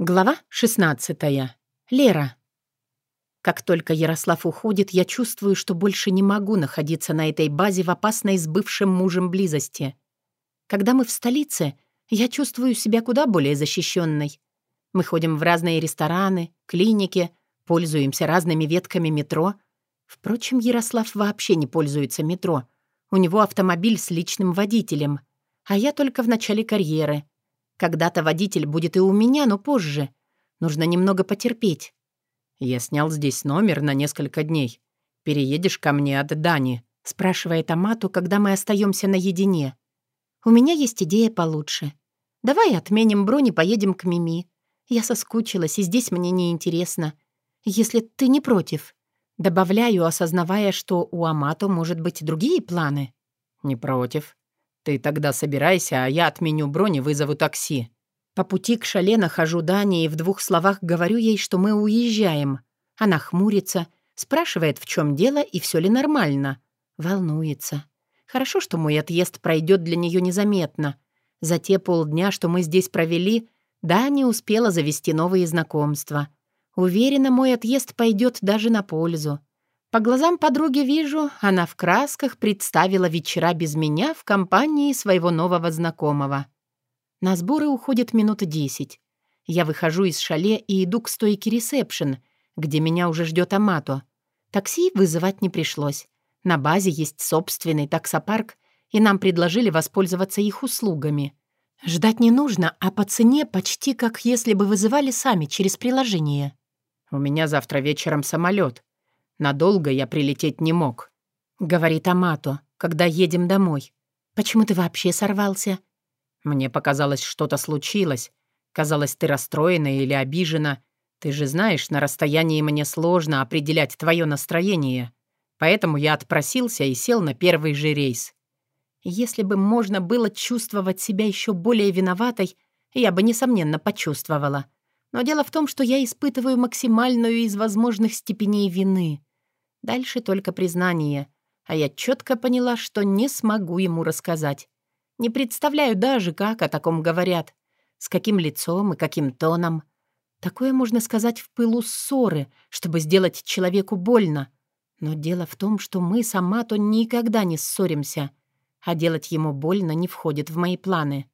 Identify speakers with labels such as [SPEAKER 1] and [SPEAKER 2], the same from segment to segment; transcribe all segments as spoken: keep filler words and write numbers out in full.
[SPEAKER 1] Глава шестнадцатая. Лера. Как только Ярослав уходит, я чувствую, что больше не могу находиться на этой базе в опасной с бывшим мужем близости. Когда мы в столице, я чувствую себя куда более защищенной. Мы ходим в разные рестораны, клиники, пользуемся разными ветками метро. Впрочем, Ярослав вообще не пользуется метро. У него автомобиль с личным водителем, а я только в начале карьеры. Когда-то водитель будет и у меня, но позже. Нужно немного потерпеть.
[SPEAKER 2] «Я снял здесь номер на несколько дней. Переедешь ко мне от Дани?»
[SPEAKER 1] — спрашивает Амату, когда мы остаемся наедине. «У меня есть идея получше. Давай отменим бронь и поедем к Мими. Я соскучилась, и здесь мне неинтересно. Если ты не против». Добавляю, осознавая, что у Амато, может быть, другие планы.
[SPEAKER 2] «Не против. Ты тогда собирайся, а я отменю бронь и вызову такси».
[SPEAKER 1] По пути к шале нахожу Дани и в двух словах говорю ей, что мы уезжаем. Она хмурится, спрашивает, в чем дело и все ли нормально. Волнуется. Хорошо, что мой отъезд пройдет для нее незаметно. За те полдня, что мы здесь провели, Дани успела завести новые знакомства. Уверена, мой отъезд пойдет даже на пользу. По глазам подруги вижу, она в красках представила вечера без меня в компании своего нового знакомого. На сборы уходит минут десять. Я выхожу из шале и иду к стойке ресепшн, где меня уже ждет Амато. Такси вызывать не пришлось. На базе есть собственный таксопарк, и нам предложили воспользоваться их услугами. Ждать не нужно, а по цене почти как если бы вызывали сами через приложение.
[SPEAKER 2] «У меня завтра вечером самолет. Надолго я прилететь не мог»,
[SPEAKER 1] — говорит Амато, когда едем домой. «Почему ты вообще сорвался?»
[SPEAKER 2] «Мне показалось, что-то случилось. Казалось, ты расстроена или обижена. Ты же знаешь, на расстоянии мне сложно определять твое настроение. Поэтому я отпросился и сел на первый же рейс».
[SPEAKER 1] Если бы можно было чувствовать себя еще более виноватой, я бы, несомненно, почувствовала. Но дело в том, что я испытываю максимальную из возможных степеней вины. Дальше только признание. А я четко поняла, что не смогу ему рассказать. Не представляю даже, как о таком говорят. С каким лицом и каким тоном. Такое можно сказать в пылу ссоры, чтобы сделать человеку больно. Но дело в том, что мы с Амато никогда не ссоримся. А делать ему больно не входит в мои планы.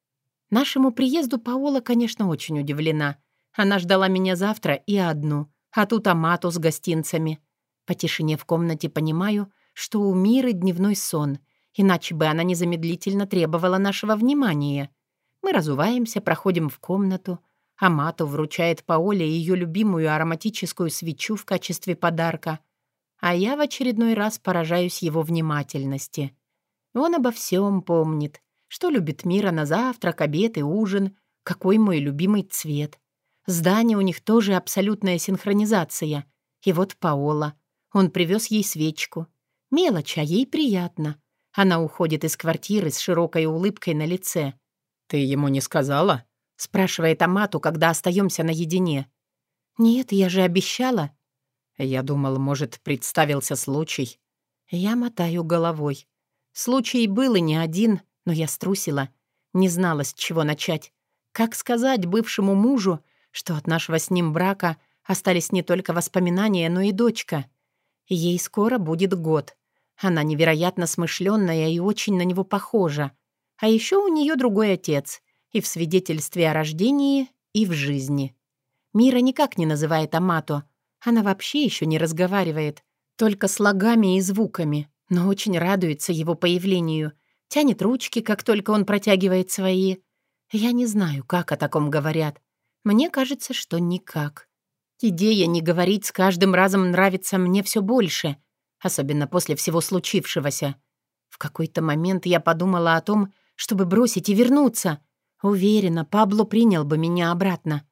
[SPEAKER 1] Нашему приезду Паола, конечно, очень удивлена. Она ждала меня завтра и одну, а тут Амато с гостинцами. По тишине в комнате понимаю, что у Миры дневной сон, иначе бы она незамедлительно требовала нашего внимания. Мы разуваемся, проходим в комнату. Амато вручает Паоле ее любимую ароматическую свечу в качестве подарка, а я в очередной раз поражаюсь его внимательности. Он обо всем помнит, что любит Мира на завтрак, обед и ужин, какой мой любимый цвет. С Дани у них тоже абсолютная синхронизация. И вот Паола. Он привез ей свечку. Мелочь, а ей приятно. Она уходит из квартиры с широкой улыбкой на лице.
[SPEAKER 2] «Ты ему не сказала?»
[SPEAKER 1] — спрашивает Амату, когда остаемся наедине. «Нет, я же обещала».
[SPEAKER 2] «Я думал, может, представился случай».
[SPEAKER 1] Я мотаю головой. Случай был и не один, но я струсила. Не знала, с чего начать. Как сказать бывшему мужу, что от нашего с ним брака остались не только воспоминания, но и дочка. Ей скоро будет год. Она невероятно смышленная и очень на него похожа. А еще у нее другой отец. И в свидетельстве о рождении, и в жизни. Мира никак не называет Амато. Она вообще еще не разговаривает. Только слогами и звуками. Но очень радуется его появлению. Тянет ручки, как только он протягивает свои. Я не знаю, как о таком говорят. Мне кажется, что никак. Идея не говорить с каждым разом нравится мне все больше, особенно после всего случившегося. В какой-то момент я подумала о том, чтобы бросить и вернуться. Уверена, Пабло принял бы меня обратно.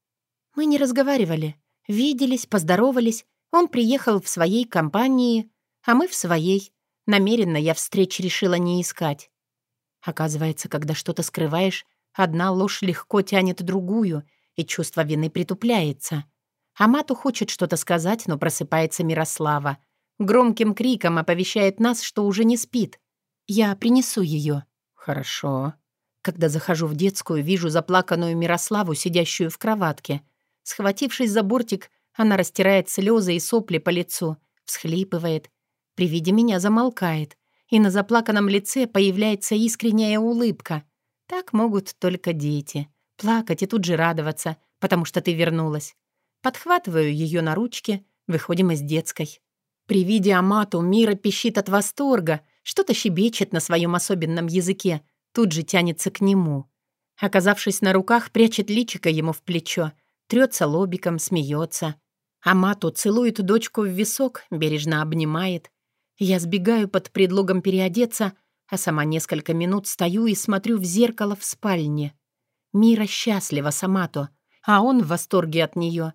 [SPEAKER 1] Мы не разговаривали. Виделись, поздоровались. Он приехал в своей компании, а мы в своей. Намеренно я встреч решила не искать. Оказывается, когда что-то скрываешь, одна ложь легко тянет другую, и чувство вины притупляется. Амату хочет что-то сказать, но просыпается Мирослава. Громким криком оповещает нас, что уже не спит. Я принесу ее.
[SPEAKER 2] «Хорошо».
[SPEAKER 1] Когда захожу в детскую, вижу заплаканную Мирославу, сидящую в кроватке. Схватившись за бортик, она растирает слезы и сопли по лицу, всхлипывает. При виде меня замолкает, и на заплаканном лице появляется искренняя улыбка. Так могут только дети. Плакать и тут же радоваться, потому что ты вернулась. Подхватываю ее на ручки, выходим из детской. При виде Амату Мира пищит от восторга, что-то щебечет на своем особенном языке, тут же тянется к нему. Оказавшись на руках, прячет личико ему в плечо, трется лобиком, смеется. Амату целует дочку в висок, бережно обнимает. Я сбегаю под предлогом переодеться, а сама несколько минут стою и смотрю в зеркало в спальне. Мира счастлива с Амато, а он в восторге от нее.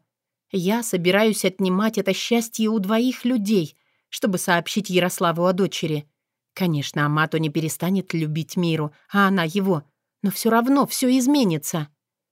[SPEAKER 1] Я собираюсь отнимать это счастье у двоих людей, чтобы сообщить Ярославу о дочери. Конечно, Амато не перестанет любить Миру, а она его, но все равно все изменится.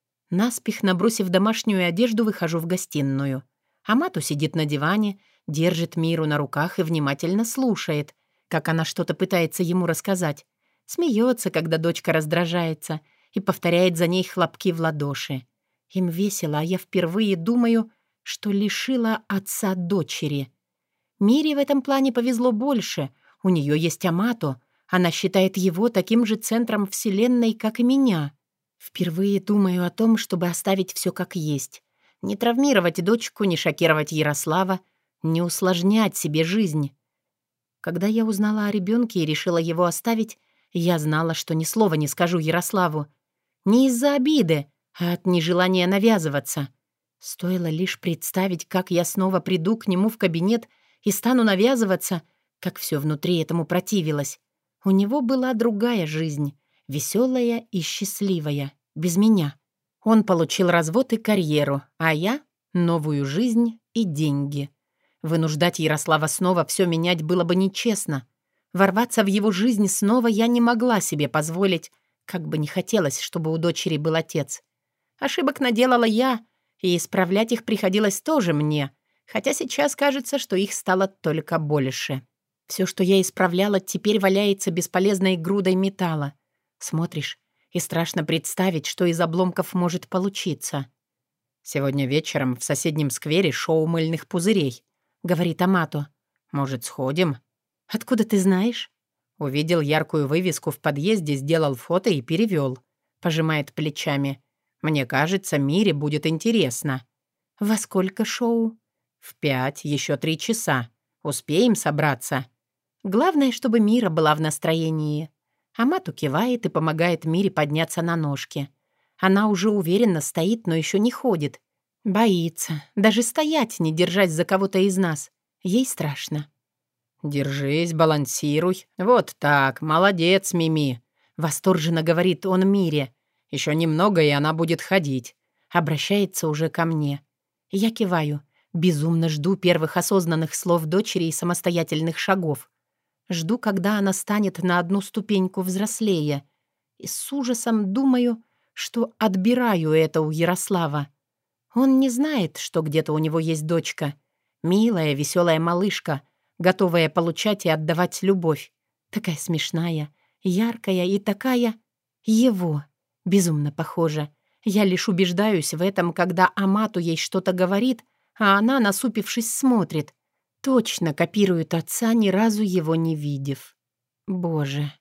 [SPEAKER 1] Наспех набросив домашнюю одежду, выхожу в гостиную. Амато сидит на диване, держит Миру на руках и внимательно слушает, как она что-то пытается ему рассказать. Смеется, когда дочка раздражается, и повторяет за ней хлопки в ладоши. Им весело, а я впервые думаю, что лишила отца дочери. Мире в этом плане повезло больше. У нее есть Амато. Она считает его таким же центром вселенной, как и меня. Впервые думаю о том, чтобы оставить все как есть. Не травмировать дочку, не шокировать Ярослава, не усложнять себе жизнь. Когда я узнала о ребенке и решила его оставить, я знала, что ни слова не скажу Ярославу. Не из-за обиды, а от нежелания навязываться. Стоило лишь представить, как я снова приду к нему в кабинет и стану навязываться, как все внутри этому противилось. У него была другая жизнь, веселая и счастливая, без меня. Он получил развод и карьеру, а я — новую жизнь и деньги. Вынуждать Ярослава снова все менять было бы нечестно. Ворваться в его жизнь снова я не могла себе позволить, как бы не хотелось, чтобы у дочери был отец. Ошибок наделала я, и исправлять их приходилось тоже мне, хотя сейчас кажется, что их стало только больше. Все, что я исправляла, теперь валяется бесполезной грудой металла. Смотришь, и страшно представить, что из обломков может получиться. «Сегодня вечером в соседнем сквере шоу мыльных пузырей», — говорит Амато. «Может, сходим?» «Откуда ты знаешь?» Увидел яркую вывеску в подъезде, сделал фото и перевел. Пожимает плечами. «Мне кажется, Мире будет интересно». «Во сколько шоу?» «В пять, еще три часа. Успеем собраться?» Главное, чтобы Мира была в настроении. Амату кивает и помогает Мире подняться на ножки. Она уже уверенно стоит, но еще не ходит. Боится. Даже стоять, не держась за кого-то из нас. Ей страшно. «Держись, балансируй. Вот так, молодец, Мими», — восторженно говорит он Мире. «Еще немного, и она будет ходить». Обращается уже ко мне. Я киваю. Безумно жду первых осознанных слов дочери и самостоятельных шагов. Жду, когда она станет на одну ступеньку взрослее. И с ужасом думаю, что отбираю это у Ярослава. Он не знает, что где-то у него есть дочка. Милая, веселая малышка, готовая получать и отдавать любовь. Такая смешная, яркая и такая... его. Безумно похожа. Я лишь убеждаюсь в этом, когда Амату ей что-то говорит, а она, насупившись, смотрит. Точно копирует отца, ни разу его не видев. Боже,